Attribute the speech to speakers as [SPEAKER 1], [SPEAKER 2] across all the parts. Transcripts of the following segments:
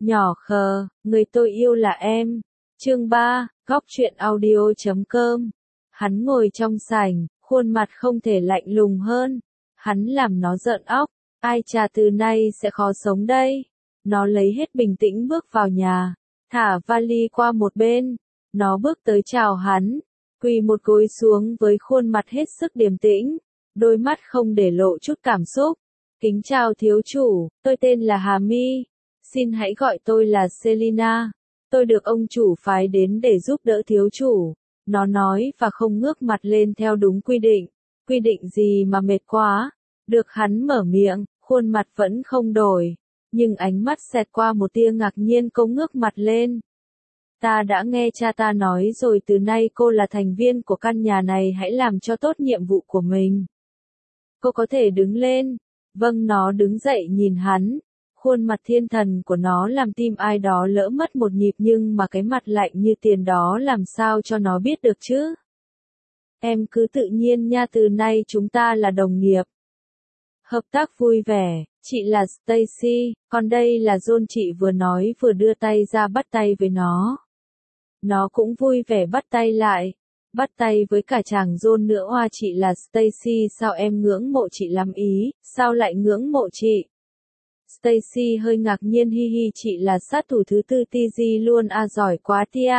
[SPEAKER 1] Nhỏ khờ, người tôi yêu là em. Chương 3, Góc truyện audio.com. Hắn ngồi trong sảnh, khuôn mặt không thể lạnh lùng hơn. Hắn làm nó giận óc. Ai chà, từ nay sẽ khó sống đây. Nó lấy hết bình tĩnh bước vào nhà, thả vali qua một bên. Nó bước tới chào hắn, quỳ một gối xuống với khuôn mặt hết sức điềm tĩnh, đôi mắt không để lộ chút cảm xúc. Kính chào thiếu chủ, tôi tên là Hà My. Xin hãy gọi tôi là Selina. Tôi được ông chủ phái đến để giúp đỡ thiếu chủ. Nó nói và không ngước mặt lên theo đúng quy định. Quy định gì mà mệt quá. Được hắn mở miệng, khuôn mặt vẫn không đổi. Nhưng ánh mắt xẹt qua một tia ngạc nhiên, cô ngước mặt lên. Ta đã nghe cha ta nói rồi, từ nay cô là thành viên của căn nhà này, hãy làm cho tốt nhiệm vụ của mình. Cô có thể đứng lên. Vâng, nó đứng dậy nhìn hắn. Khuôn mặt thiên thần của nó làm tim ai đó lỡ mất một nhịp, nhưng mà cái mặt lạnh như tiền đó làm sao cho nó biết được chứ? Em cứ tự nhiên nha, từ nay chúng ta là đồng nghiệp. Hợp tác vui vẻ, chị là Stacy, còn đây là John, chị vừa nói vừa đưa tay ra bắt tay với nó. Nó cũng vui vẻ bắt tay lại. Bắt tay với cả chàng John nữa. Oa, chị là Stacy, sao em ngưỡng mộ chị lắm ý, sao lại ngưỡng mộ chị? Stacy hơi ngạc nhiên, hi hi, chị là sát thủ thứ tư TG luôn à, giỏi quá tia.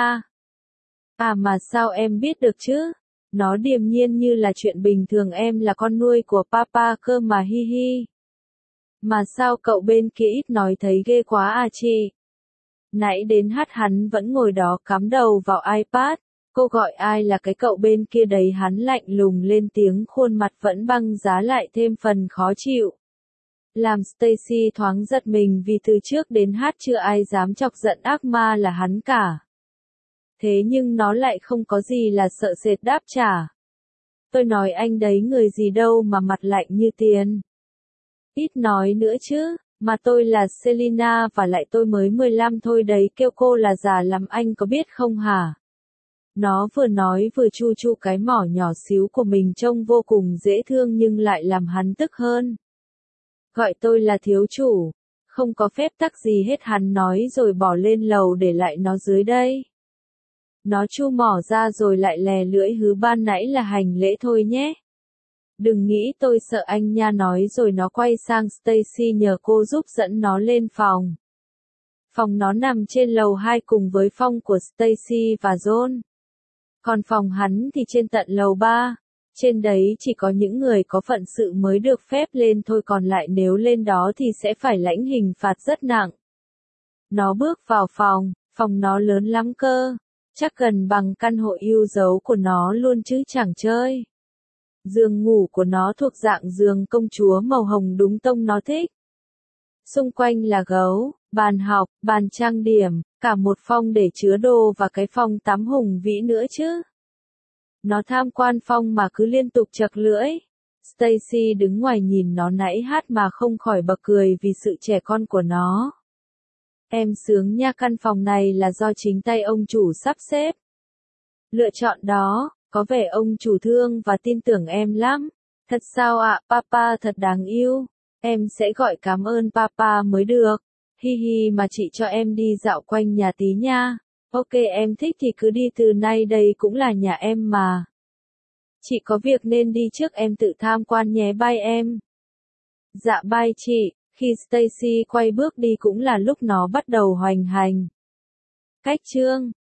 [SPEAKER 1] À mà sao em biết được chứ? Nó điềm nhiên như là chuyện bình thường, em là con nuôi của papa cơ mà, hi hi. Mà sao cậu bên kia ít nói, thấy ghê quá à chị? Nãy đến hát hắn vẫn ngồi đó cắm đầu vào iPad. Cô gọi ai là cái cậu bên kia đấy? Hắn lạnh lùng lên tiếng, khuôn mặt vẫn băng giá lại thêm phần khó chịu. Làm Stacy thoáng giật mình, vì từ trước đến hát chưa ai dám chọc giận ác ma là hắn cả. Thế nhưng nó lại không có gì là sợ sệt đáp trả. Tôi nói anh đấy, người gì đâu mà mặt lạnh như tiền. Ít nói nữa chứ, mà tôi là Selina, và lại tôi mới 15 thôi đấy, kêu cô là già lắm anh có biết không hả? Nó vừa nói vừa chu chu cái mỏ nhỏ xíu của mình, trông vô cùng dễ thương nhưng lại làm hắn tức hơn. Gọi tôi là thiếu chủ, không có phép tắc gì hết, hắn nói rồi bỏ lên lầu để lại nó dưới đây. Nó chu mỏ ra rồi lại lè lưỡi hứ, ban nãy là hành lễ thôi nhé. Đừng nghĩ tôi sợ anh nha, nói rồi nó quay sang Stacy nhờ cô giúp dẫn nó lên phòng. Phòng nó nằm trên lầu 2 cùng với phòng của Stacy và John. Còn phòng hắn thì trên tận lầu 3. Trên đấy chỉ có những người có phận sự mới được phép lên thôi, còn lại nếu lên đó thì sẽ phải lãnh hình phạt rất nặng. Nó bước vào phòng nó lớn lắm cơ. Chắc gần bằng căn hộ yêu dấu của nó luôn chứ chẳng chơi. Giường ngủ của nó thuộc dạng giường công chúa màu hồng đúng tông nó thích. Xung quanh là gấu, bàn học, bàn trang điểm, cả một phòng để chứa đồ và cái phòng tắm hùng vĩ nữa chứ. Nó tham quan phòng mà cứ liên tục chật lưỡi. Stacy đứng ngoài nhìn nó nãy hát mà không khỏi bật cười vì sự trẻ con của nó. Em sướng nha, căn phòng này là do chính tay ông chủ sắp xếp. Lựa chọn đó, có vẻ ông chủ thương và tin tưởng em lắm. Thật sao ạ, papa thật đáng yêu. Em sẽ gọi cảm ơn papa mới được. Hi hi, mà chị cho em đi dạo quanh nhà tí nha. Ok, em thích thì cứ đi, từ nay đây cũng là nhà em mà. Chị có việc nên đi trước, em tự tham quan nhé, bye em. Dạ bye chị. Khi Stacy quay bước đi cũng là lúc nó bắt đầu hoành hành. Cách chương